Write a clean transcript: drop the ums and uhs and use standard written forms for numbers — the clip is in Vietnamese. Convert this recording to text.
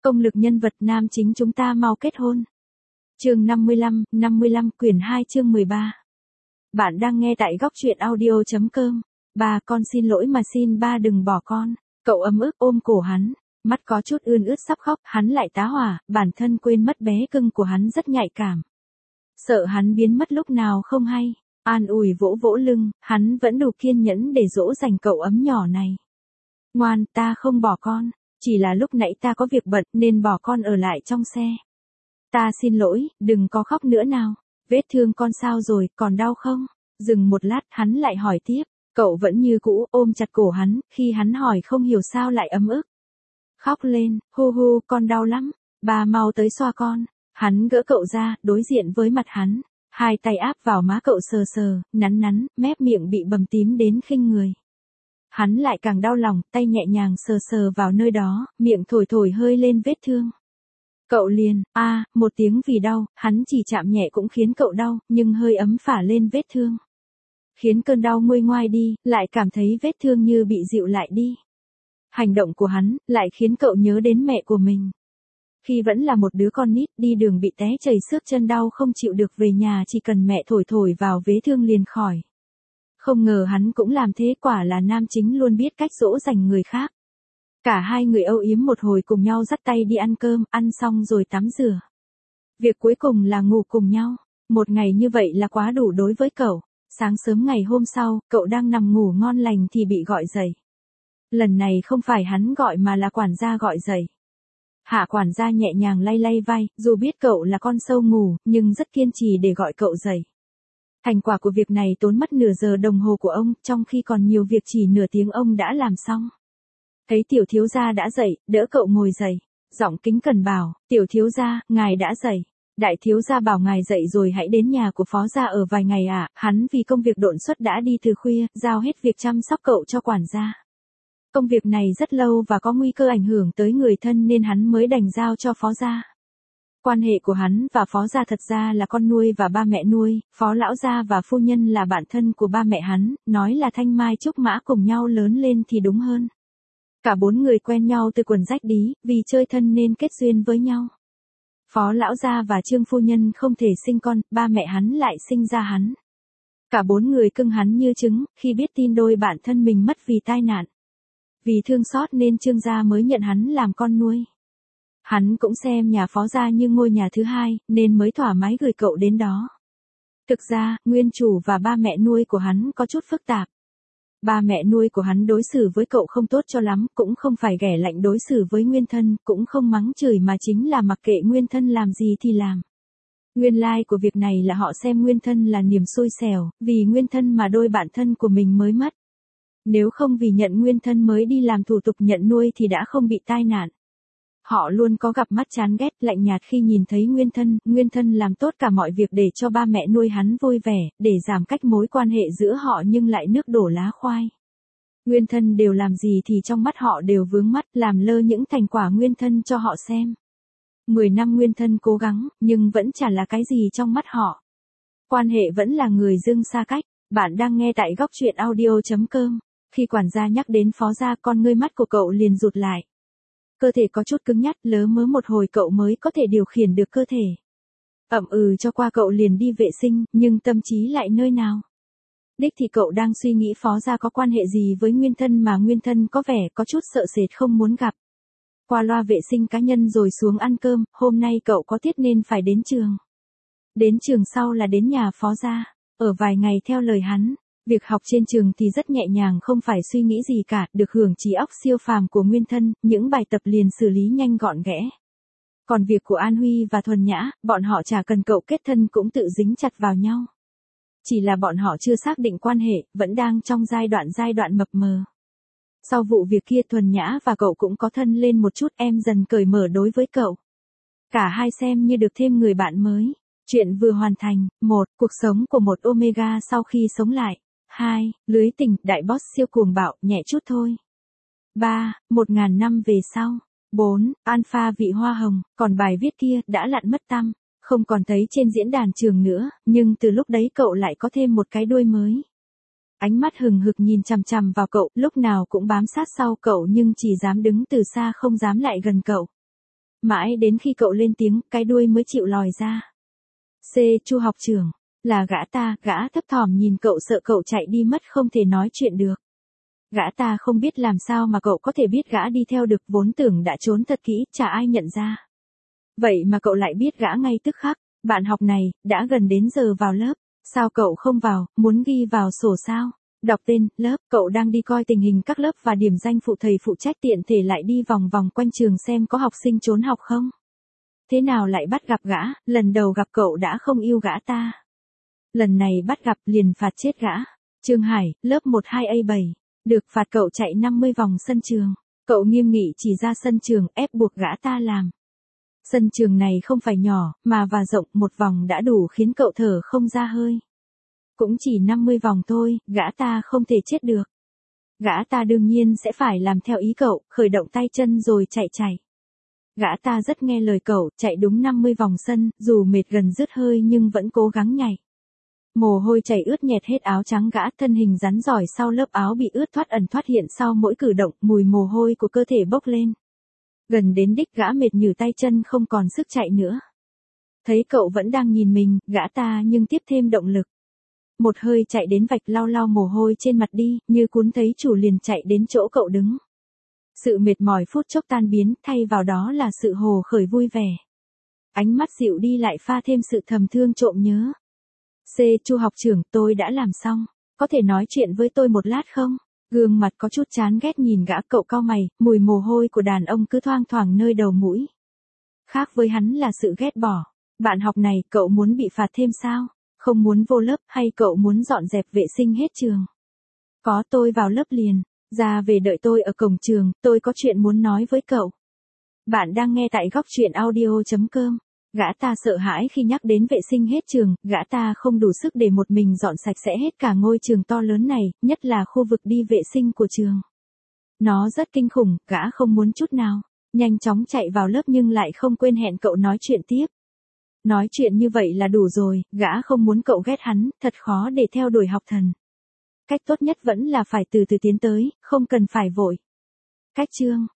Công lực nhân vật nam chính chúng ta mau kết hôn. Chương 55, quyển 2 chương 13. Bạn đang nghe tại góc truyện audio.com. Ba, con xin lỗi mà xin ba đừng bỏ con. Cậu ấm ức ôm cổ hắn, mắt có chút ươn ướt sắp khóc, hắn lại tá hỏa, bản thân quên mất bé cưng của hắn rất nhạy cảm. Sợ hắn biến mất lúc nào không hay, an ủi vỗ vỗ lưng, hắn vẫn đủ kiên nhẫn để dỗ dành cậu ấm nhỏ này. Ngoan, ta không bỏ con, chỉ là lúc nãy ta có việc bận nên bỏ con ở lại trong xe. Ta xin lỗi, đừng có khóc nữa nào. Vết thương con sao rồi, còn đau không? Dừng một lát, hắn lại hỏi tiếp. Cậu vẫn như cũ, ôm chặt cổ hắn, khi hắn hỏi không hiểu sao lại ấm ức. Khóc lên, hu hu, con đau lắm. Bà mau tới xoa con. Hắn gỡ cậu ra, đối diện với mặt hắn. Hai tay áp vào má cậu sờ sờ, nắn nắn, mép miệng bị bầm tím đến khinh người. Hắn lại càng đau lòng, tay nhẹ nhàng sờ sờ vào nơi đó, miệng thổi thổi hơi lên vết thương. Cậu liền, một tiếng vì đau, hắn chỉ chạm nhẹ cũng khiến cậu đau, nhưng hơi ấm phả lên vết thương. Khiến cơn đau nguôi ngoai đi, lại cảm thấy vết thương như bị dịu lại đi. Hành động của hắn, lại khiến cậu nhớ đến mẹ của mình. Khi vẫn là một đứa con nít, đi đường bị té chảy xước chân đau không chịu được về nhà chỉ cần mẹ thổi thổi vào vết thương liền khỏi. Không ngờ hắn cũng làm thế, quả là nam chính luôn biết cách dỗ dành người khác. Cả hai người âu yếm một hồi cùng nhau dắt tay đi ăn cơm, ăn xong rồi tắm rửa. Việc cuối cùng là ngủ cùng nhau. Một ngày như vậy là quá đủ đối với cậu. Sáng sớm ngày hôm sau, cậu đang nằm ngủ ngon lành thì bị gọi dậy. Lần này không phải hắn gọi mà là quản gia gọi dậy. Hạ quản gia nhẹ nhàng lay lay vai, dù biết cậu là con sâu ngủ, nhưng rất kiên trì để gọi cậu dậy. Thành quả của việc này tốn mất nửa giờ đồng hồ của ông, trong khi còn nhiều việc chỉ nửa tiếng ông đã làm xong. Thấy tiểu thiếu gia đã dậy, đỡ cậu ngồi dậy, giọng kính cẩn bảo, tiểu thiếu gia, ngài đã dậy. Đại thiếu gia bảo ngài dậy rồi hãy đến nhà của phó gia ở vài ngày ạ, hắn vì công việc đột xuất đã đi từ khuya, giao hết việc chăm sóc cậu cho quản gia. Công việc này rất lâu và có nguy cơ ảnh hưởng tới người thân nên hắn mới đành giao cho phó gia. Quan hệ của hắn và phó gia thật ra là con nuôi và ba mẹ nuôi, phó lão gia và phu nhân là bạn thân của ba mẹ hắn, nói là thanh mai trúc mã cùng nhau lớn lên thì đúng hơn. Cả bốn người quen nhau từ quần rách đí, vì chơi thân nên kết duyên với nhau. Phó lão gia và Trương phu nhân không thể sinh con, ba mẹ hắn lại sinh ra hắn. Cả bốn người cưng hắn như trứng, khi biết tin đôi bạn thân mình mất vì tai nạn. Vì thương xót nên Trương gia mới nhận hắn làm con nuôi. Hắn cũng xem nhà phó gia như ngôi nhà thứ hai, nên mới thoải mái gửi cậu đến đó. Thực ra, nguyên chủ và ba mẹ nuôi của hắn có chút phức tạp. Ba mẹ nuôi của hắn đối xử với cậu không tốt cho lắm, cũng không phải ghẻ lạnh đối xử với nguyên thân, cũng không mắng chửi mà chính là mặc kệ nguyên thân làm gì thì làm. Nguyên lai của việc này là họ xem nguyên thân là niềm xui xẻo, vì nguyên thân mà đôi bạn thân của mình mới mất. Nếu không vì nhận nguyên thân mới đi làm thủ tục nhận nuôi thì đã không bị tai nạn. Họ luôn có gặp mắt chán ghét, lạnh nhạt khi nhìn thấy nguyên thân làm tốt cả mọi việc để cho ba mẹ nuôi hắn vui vẻ, để giảm cách mối quan hệ giữa họ nhưng lại nước đổ lá khoai. Nguyên thân đều làm gì thì trong mắt họ đều vướng mắt, làm lơ những thành quả nguyên thân cho họ xem. 10 năm nguyên thân cố gắng, nhưng vẫn chả là cái gì trong mắt họ. Quan hệ vẫn là người dưng xa cách. Bạn đang nghe tại góc truyện audio.com. Khi quản gia nhắc đến phó gia, con ngươi mắt của cậu liền rụt lại. Cơ thể có chút cứng nhắc, lớ mớ một hồi cậu mới có thể điều khiển được cơ thể. Cho qua cậu liền đi vệ sinh, nhưng tâm trí lại nơi nào. Đích thì cậu đang suy nghĩ phó gia có quan hệ gì với nguyên thân mà nguyên thân có vẻ có chút sợ sệt không muốn gặp. Qua loa vệ sinh cá nhân rồi xuống ăn cơm, hôm nay cậu có tiết nên phải đến trường. Đến trường sau là đến nhà phó gia, ở vài ngày theo lời hắn. Việc học trên trường thì rất nhẹ nhàng, không phải suy nghĩ gì cả, được hưởng trí óc siêu phàm của nguyên thân, những bài tập liền xử lý nhanh gọn ghẽ. Còn việc của An Huy và Thuần Nhã, bọn họ chả cần cậu kết thân cũng tự dính chặt vào nhau. Chỉ là bọn họ chưa xác định quan hệ, vẫn đang trong giai đoạn mập mờ. Sau vụ việc kia Thuần Nhã và cậu cũng có thân lên một chút, em dần cởi mở đối với cậu. Cả hai xem như được thêm người bạn mới. Chuyện vừa hoàn thành. 1. Cuộc sống của một Omega sau khi sống lại. 2. Lưới tình, đại boss siêu cuồng bạo, nhẹ chút thôi. 3. 1000 năm về sau. 4. Alpha vị hoa hồng, còn bài viết kia, đã lặn mất tăm, không còn thấy trên diễn đàn trường nữa, nhưng từ lúc đấy cậu lại có thêm một cái đuôi mới. Ánh mắt hừng hực nhìn chằm chằm vào cậu, lúc nào cũng bám sát sau cậu nhưng chỉ dám đứng từ xa không dám lại gần cậu. mãi đến khi cậu lên tiếng, cái đuôi mới chịu lòi ra. C. Chu học trưởng, là gã ta, gã thấp thỏm nhìn cậu sợ cậu chạy đi mất không thể nói chuyện được. Gã ta không biết làm sao mà cậu có thể biết gã đi theo được, vốn tưởng đã trốn thật kỹ, chả ai nhận ra. Vậy mà cậu lại biết gã ngay tức khắc. Bạn học này, đã gần đến giờ vào lớp, sao cậu không vào, muốn ghi vào sổ sao? Đọc tên, lớp, cậu đang đi coi tình hình các lớp và điểm danh phụ thầy phụ trách, tiện thể lại đi vòng vòng quanh trường xem có học sinh trốn học không? Thế nào lại bắt gặp gã, lần đầu gặp cậu đã không yêu gã ta. Lần này bắt gặp liền phạt chết gã. Trương Hải, lớp 12A7, được phạt cậu chạy 50 vòng sân trường. Cậu nghiêm nghị chỉ ra sân trường, ép buộc gã ta làm. Sân trường này không phải nhỏ, mà và rộng, một vòng đã đủ khiến cậu thở không ra hơi. Cũng chỉ 50 vòng thôi, gã ta không thể chết được. Gã ta đương nhiên sẽ phải làm theo ý cậu, khởi động tay chân rồi chạy. Gã ta rất nghe lời cậu, chạy đúng 50 vòng sân, dù mệt gần dứt hơi nhưng vẫn cố gắng nhảy. Mồ hôi chảy ướt nhẹt hết áo trắng gã, thân hình rắn giỏi sau lớp áo bị ướt thoát ẩn thoát hiện sau mỗi cử động, mùi mồ hôi của cơ thể bốc lên. Gần đến đích gã mệt nhừ tay chân không còn sức chạy nữa. Thấy cậu vẫn đang nhìn mình, gã ta nhưng tiếp thêm động lực. Một hơi chạy đến vạch, lau mồ hôi trên mặt đi, như cuốn thấy chủ liền chạy đến chỗ cậu đứng. Sự mệt mỏi phút chốc tan biến, thay vào đó là sự hồ khởi vui vẻ. Ánh mắt dịu đi lại pha thêm sự thầm thương trộm nhớ. C. Chu học trưởng, tôi đã làm xong. Có thể nói chuyện với tôi một lát không? Gương mặt có chút chán ghét nhìn gã, cậu cau mày, mùi mồ hôi của đàn ông cứ thoang thoảng nơi đầu mũi. Khác với hắn là sự ghét bỏ. Bạn học này, cậu muốn bị phạt thêm sao? Không muốn vô lớp, hay cậu muốn dọn dẹp vệ sinh hết trường? Có, tôi vào lớp liền. Ra về đợi tôi ở cổng trường, tôi có chuyện muốn nói với cậu. Bạn đang nghe tại góc truyện audio.com. Gã ta sợ hãi khi nhắc đến vệ sinh hết trường, gã ta không đủ sức để một mình dọn sạch sẽ hết cả ngôi trường to lớn này, nhất là khu vực đi vệ sinh của trường. Nó rất kinh khủng, gã không muốn chút nào. Nhanh chóng chạy vào lớp nhưng lại không quên hẹn cậu nói chuyện tiếp. Nói chuyện như vậy là đủ rồi, gã không muốn cậu ghét hắn, thật khó để theo đuổi học thần. Cách tốt nhất vẫn là phải từ từ tiến tới, không cần phải vội. Cách chương